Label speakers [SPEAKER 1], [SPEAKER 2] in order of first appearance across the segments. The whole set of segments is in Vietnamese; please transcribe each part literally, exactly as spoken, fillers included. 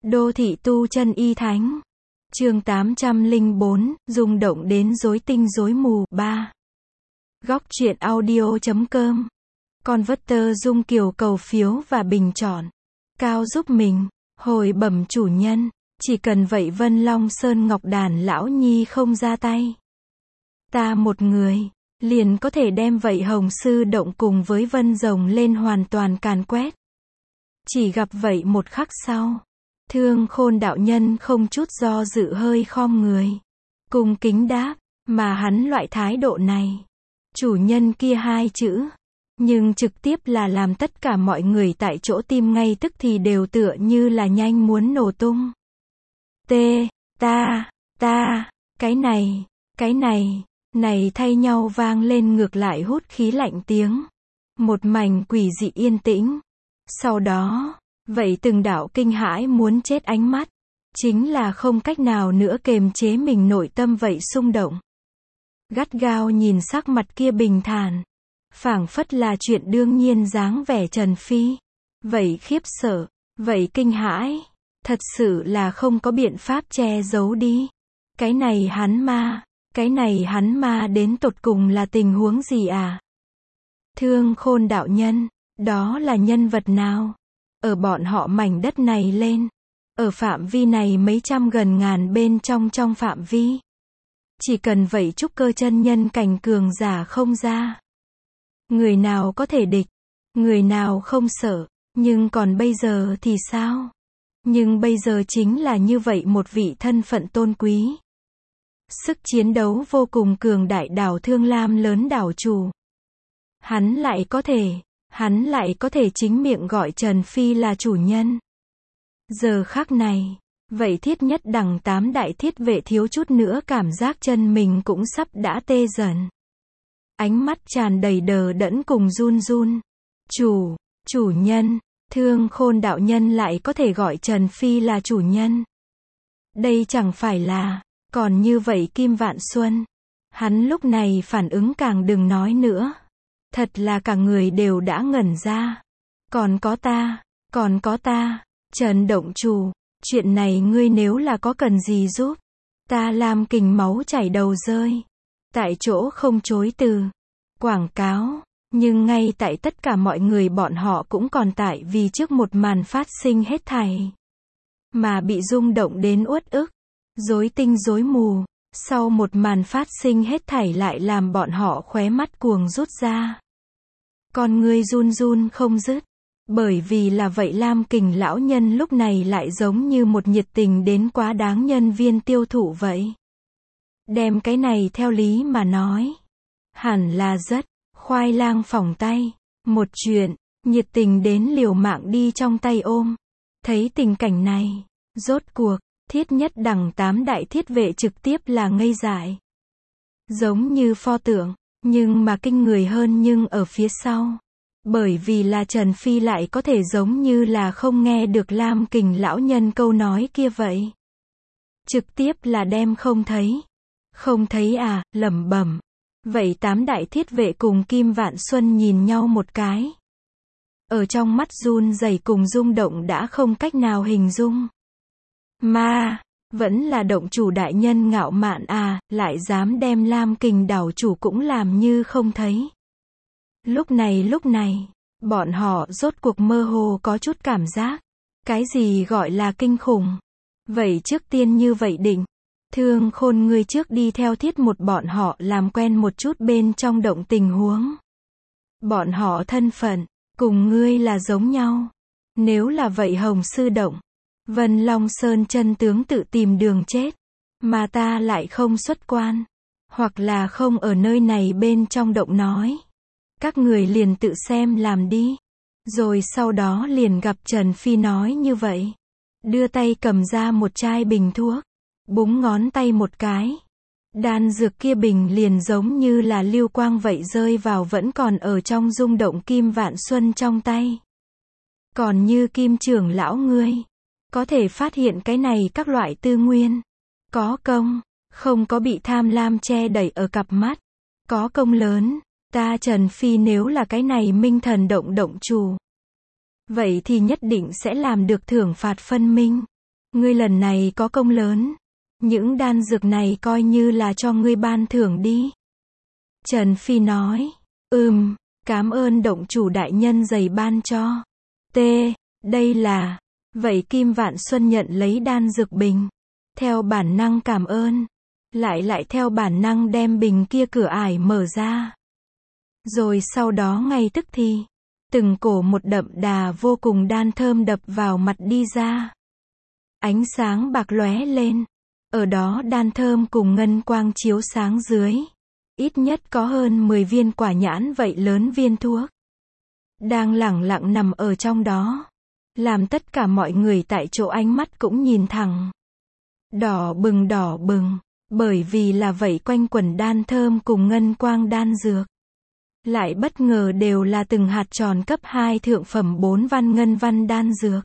[SPEAKER 1] Đô thị tu chân y thánh. Chương tám trăm lẻ bốn, rung động đến rối tinh rối mù. ba. Góc truyện audio chấm com. Converter Dung Kiều cầu phiếu và bình chọn. Cao giúp mình. Hồi bẩm chủ nhân. Chỉ cần vậy Vân Long Sơn Ngọc Đàn lão nhi không ra tay. Ta một người. Liền có thể đem vậy Hồng Sư Động cùng với Vân Rồng lên hoàn toàn càn quét. Chỉ gặp vậy một khắc sau. Thương Khôn đạo nhân không chút do dự hơi khom người. Cung kính đáp, mà hắn loại thái độ này. Chủ nhân kia hai chữ. Nhưng trực tiếp là làm tất cả mọi người tại chỗ tim ngay tức thì đều tựa như là nhanh muốn nổ tung. T, ta, ta, cái này, cái này, này thay nhau vang lên ngược lại hút khí lạnh tiếng. Một mảnh quỷ dị yên tĩnh. Sau đó, vậy từng đạo kinh hãi muốn chết ánh mắt, chính là không cách nào nữa kềm chế mình nội tâm vậy xung động. Gắt gao nhìn sắc mặt kia bình thản, phảng phất là chuyện đương nhiên dáng vẻ Trần Phi. Vậy khiếp sợ, vậy kinh hãi, thật sự là không có biện pháp che giấu đi. Cái này hắn ma, cái này hắn ma đến tột cùng là tình huống gì à? Thương Khôn đạo nhân, đó là nhân vật nào? Ở bọn họ mảnh đất này lên, ở phạm vi này mấy trăm gần ngàn bên trong trong phạm vi. Chỉ cần vậy trúc cơ chân nhân cảnh cường giả không ra. Người nào có thể địch, người nào không sợ, nhưng còn bây giờ thì sao? Nhưng bây giờ chính là như vậy một vị thân phận tôn quý. Sức chiến đấu vô cùng cường đại đảo Thương Lam lớn đảo chủ. Hắn lại có thể, hắn lại có thể chính miệng gọi Trần Phi là chủ nhân. Giờ khắc này, vậy thiết nhất đẳng tám đại thiết vệ thiếu chút nữa cảm giác chân mình cũng sắp đã tê dần. Ánh mắt tràn đầy đờ đẫn cùng run run. Chủ, chủ nhân, Thương Khôn đạo nhân lại có thể gọi Trần Phi là chủ nhân. Đây chẳng phải là, còn như vậy Kim Vạn Xuân. Hắn lúc này phản ứng càng đừng nói nữa. Thật là cả người đều đã ngẩn ra. Còn có ta, còn có ta, Trần Động Chủ, chuyện này ngươi nếu là có cần gì giúp, ta làm kình máu chảy đầu rơi. Tại chỗ không chối từ. Quảng cáo, nhưng ngay tại tất cả mọi người bọn họ cũng còn tại vì trước một màn phát sinh hết thảy. Mà bị rung động đến uất ức, rối tinh rối mù, sau một màn phát sinh hết thảy lại làm bọn họ khóe mắt cuồng rút ra. Con ngươi run run không dứt, bởi vì là vậy Lam Kình lão nhân lúc này lại giống như một nhiệt tình đến quá đáng nhân viên tiêu thụ vậy. Đem cái này theo lý mà nói, hẳn là rất khoai lang phỏng tay, một chuyện, nhiệt tình đến liều mạng đi trong tay ôm. Thấy tình cảnh này, rốt cuộc, thiết nhất đẳng tám đại thiết vệ trực tiếp là ngây dại. Giống như pho tượng, nhưng mà kinh người hơn nhưng ở phía sau. Bởi vì là Trần Phi lại có thể giống như là không nghe được Lam Kình lão nhân câu nói kia vậy. Trực tiếp là đem không thấy. Không thấy à, lẩm bẩm. Vậy tám đại thiết vệ cùng Kim Vạn Xuân nhìn nhau một cái. Ở trong mắt run rẩy cùng rung động đã không cách nào hình dung. Ma, vẫn là động chủ đại nhân ngạo mạn à, lại dám đem Lam Kình đảo chủ cũng làm như không thấy. Lúc này lúc này, bọn họ rốt cuộc mơ hồ có chút cảm giác. Cái gì gọi là kinh khủng? Vậy trước tiên như vậy định. Thương Khôn ngươi trước đi theo thiết một bọn họ làm quen một chút bên trong động tình huống. Bọn họ thân phận, cùng ngươi là giống nhau. Nếu là vậy Hồng Sư Động, Vân Long Sơn chân tướng tự tìm đường chết. Mà ta lại không xuất quan. Hoặc là không ở nơi này bên trong động nói. Các người liền tự xem làm đi. Rồi sau đó liền gặp Trần Phi nói như vậy. Đưa tay cầm ra một chai bình thuốc. Búng ngón tay một cái. Đan dược kia bình liền giống như là lưu quang vậy rơi vào vẫn còn ở trong rung động Kim Vạn Xuân trong tay. Còn như Kim trưởng lão ngươi, có thể phát hiện cái này các loại tư nguyên. Có công, không có bị tham lam che đẩy ở cặp mắt. Có công lớn, ta Trần Phi nếu là cái này minh thần động động chủ. Vậy thì nhất định sẽ làm được thưởng phạt phân minh. Ngươi lần này có công lớn. Những đan dược này coi như là cho ngươi ban thưởng đi. Trần Phi nói. Ừm, cảm ơn động chủ đại nhân dày ban cho. T. Đây là. Vậy Kim Vạn Xuân nhận lấy đan dược bình. Theo bản năng cảm ơn. Lại lại theo bản năng đem bình kia cửa ải mở ra. Rồi sau đó ngay tức thì. Từng cổ một đậm đà vô cùng đan thơm đập vào mặt đi ra. Ánh sáng bạc lóe lên. Ở đó đan thơm cùng ngân quang chiếu sáng dưới. Ít nhất có hơn mười viên quả nhãn vậy lớn viên thuốc. Đang lẳng lặng nằm ở trong đó. Làm tất cả mọi người tại chỗ ánh mắt cũng nhìn thẳng. Đỏ bừng đỏ bừng. Bởi vì là vậy quanh quẩn đan thơm cùng ngân quang đan dược. Lại bất ngờ đều là từng hạt tròn cấp hai thượng phẩm bốn văn ngân văn đan dược.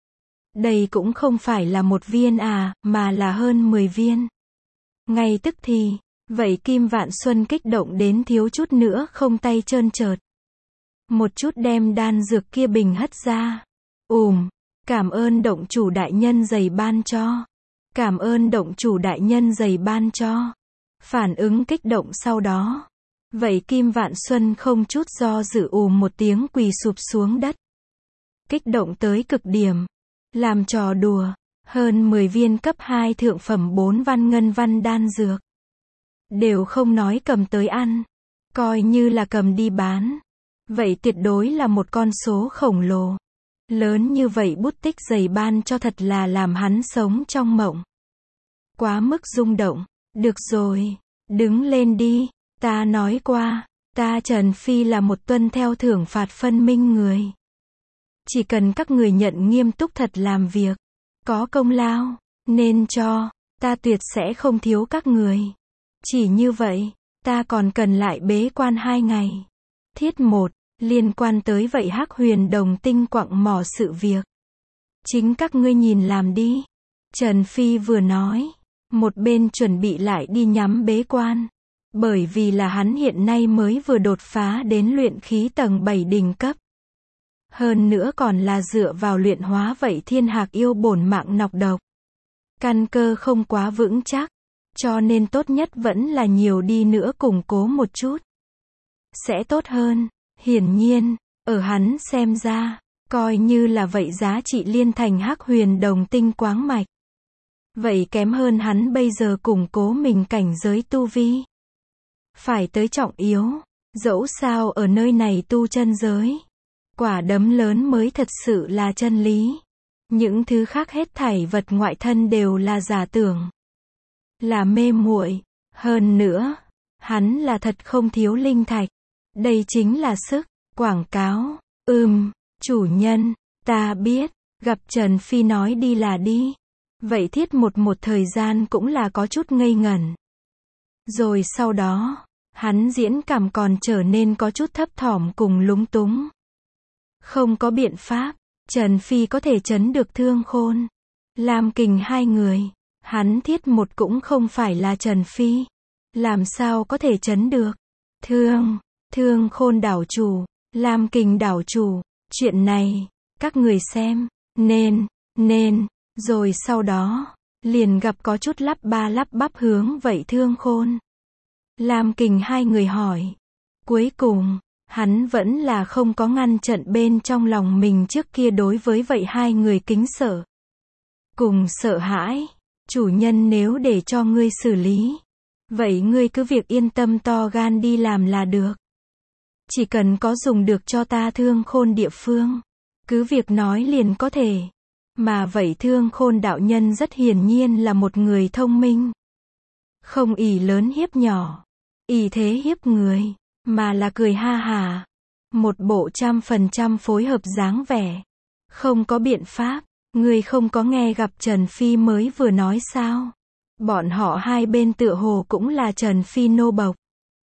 [SPEAKER 1] Đây cũng không phải là một viên à, mà là hơn mười viên. Ngay tức thì, vậy Kim Vạn Xuân kích động đến thiếu chút nữa không tay trơn trượt. Một chút đem đan dược kia bình hất ra. Ùm, cảm ơn động chủ đại nhân dày ban cho. Cảm ơn động chủ đại nhân dày ban cho. Phản ứng kích động sau đó. Vậy Kim Vạn Xuân không chút do dự ùm một tiếng quỳ sụp xuống đất. Kích động tới cực điểm. Làm trò đùa. Hơn mười viên cấp hai thượng phẩm bốn văn ngân văn đan dược. Đều không nói cầm tới ăn. Coi như là cầm đi bán. Vậy tuyệt đối là một con số khổng lồ. Lớn như vậy bút tích dày ban cho thật là làm hắn sống trong mộng. Quá mức rung động. Được rồi. Đứng lên đi. Ta nói qua. Ta Trần Phi là một tuân theo thưởng phạt phân minh người. Chỉ cần các người nhận nghiêm túc thật làm việc. Có công lao. Nên cho. Ta tuyệt sẽ không thiếu các người. Chỉ như vậy. Ta còn cần lại bế quan hai ngày. Thiết một. Liên quan tới vậy Hắc Huyền Đồng tinh quặng mỏ sự việc. Chính các ngươi nhìn làm đi. Trần Phi vừa nói. Một bên chuẩn bị lại đi nhắm bế quan. Bởi vì là hắn hiện nay mới vừa đột phá đến luyện khí tầng bảy đỉnh cấp. Hơn nữa còn là dựa vào luyện hóa vậy thiên hạc yêu bổn mạng nọc độc. Căn cơ không quá vững chắc. Cho nên tốt nhất vẫn là nhiều đi nữa củng cố một chút. Sẽ tốt hơn. Hiển nhiên, ở hắn xem ra, coi như là vậy giá trị liên thành Hắc Huyền Đồng tinh quáng mạch. Vậy kém hơn hắn bây giờ củng cố mình cảnh giới tu vi. Phải tới trọng yếu, dẫu sao ở nơi này tu chân giới. Quả đấm lớn mới thật sự là chân lý. Những thứ khác hết thảy vật ngoại thân đều là giả tưởng. Là mê muội. Hơn nữa, hắn là thật không thiếu linh thạch. Đây chính là sức, quảng cáo. Ừm, chủ nhân, ta biết, gặp Trần Phi nói đi là đi. Vậy thiết một một thời gian cũng là có chút ngây ngẩn. Rồi sau đó, hắn diễn cảm còn trở nên có chút thấp thỏm cùng lúng túng. Không có biện pháp, Trần Phi có thể trấn được Thương Khôn. Lam Kình hai người, hắn thiết một cũng không phải là Trần Phi. Làm sao có thể trấn được? Thương, Thương Khôn đảo chủ, Lam Kình đảo chủ, chuyện này, các người xem, nên, nên, rồi sau đó, liền gặp có chút lắp ba lắp bắp hướng vậy Thương Khôn. Lam Kình hai người hỏi. Cuối cùng, hắn vẫn là không có ngăn trận bên trong lòng mình trước kia đối với vậy hai người kính sợ. Cùng sợ hãi, chủ nhân nếu để cho ngươi xử lý. Vậy ngươi cứ việc yên tâm to gan đi làm là được. Chỉ cần có dùng được cho ta Thương Khôn địa phương. Cứ việc nói liền có thể. Mà vậy Thương Khôn đạo nhân rất hiển nhiên là một người thông minh. Không ỷ lớn hiếp nhỏ. ỷ thế hiếp người. Mà là cười ha hà. Một bộ trăm phần trăm phối hợp dáng vẻ. Không có biện pháp. Ngươi không có nghe gặp Trần Phi mới vừa nói sao? Bọn họ hai bên tựa hồ cũng là Trần Phi nô bộc.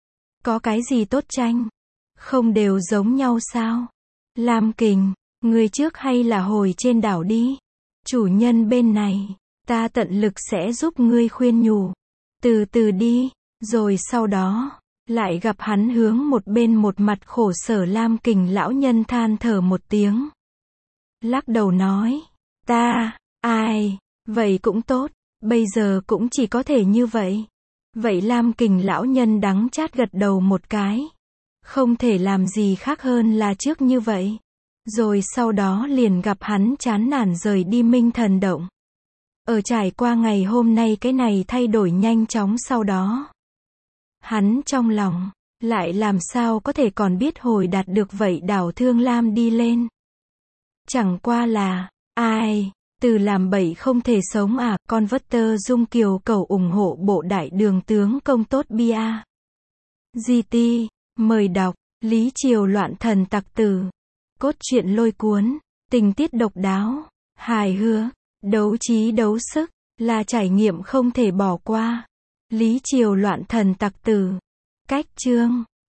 [SPEAKER 1] Có cái gì tốt tranh? Không đều giống nhau sao? Lam Kình, ngươi trước hay là hồi trên đảo đi? Chủ nhân bên này, ta tận lực sẽ giúp ngươi khuyên nhủ. Từ từ đi, rồi sau đó, lại gặp hắn hướng một bên một mặt khổ sở Lam Kình lão nhân than thở một tiếng. Lắc đầu nói, ta, ai, Vậy cũng tốt, bây giờ cũng chỉ có thể như vậy. Vậy Lam Kình lão nhân đắng chát gật đầu một cái. Không thể làm gì khác hơn là trước như vậy. Rồi sau đó liền gặp hắn chán nản rời đi Minh Thần Động. Ở trải qua ngày hôm nay cái này thay đổi nhanh chóng sau đó. Hắn trong lòng, lại làm sao có thể còn biết hồi đạt được vậy đảo Thương Lam đi lên. Chẳng qua là, ai, từ làm bậy không thể sống à, con vất tơ Dung Kiều cầu ủng hộ bộ đại đường tướng công tốt bia. giê tê, mời đọc, Lý Triều loạn thần tặc tử. Cốt truyện lôi cuốn, tình tiết độc đáo, hài hước, đấu trí đấu sức, là trải nghiệm không thể bỏ qua. Lý Triều loạn thần tặc tử. Cách chương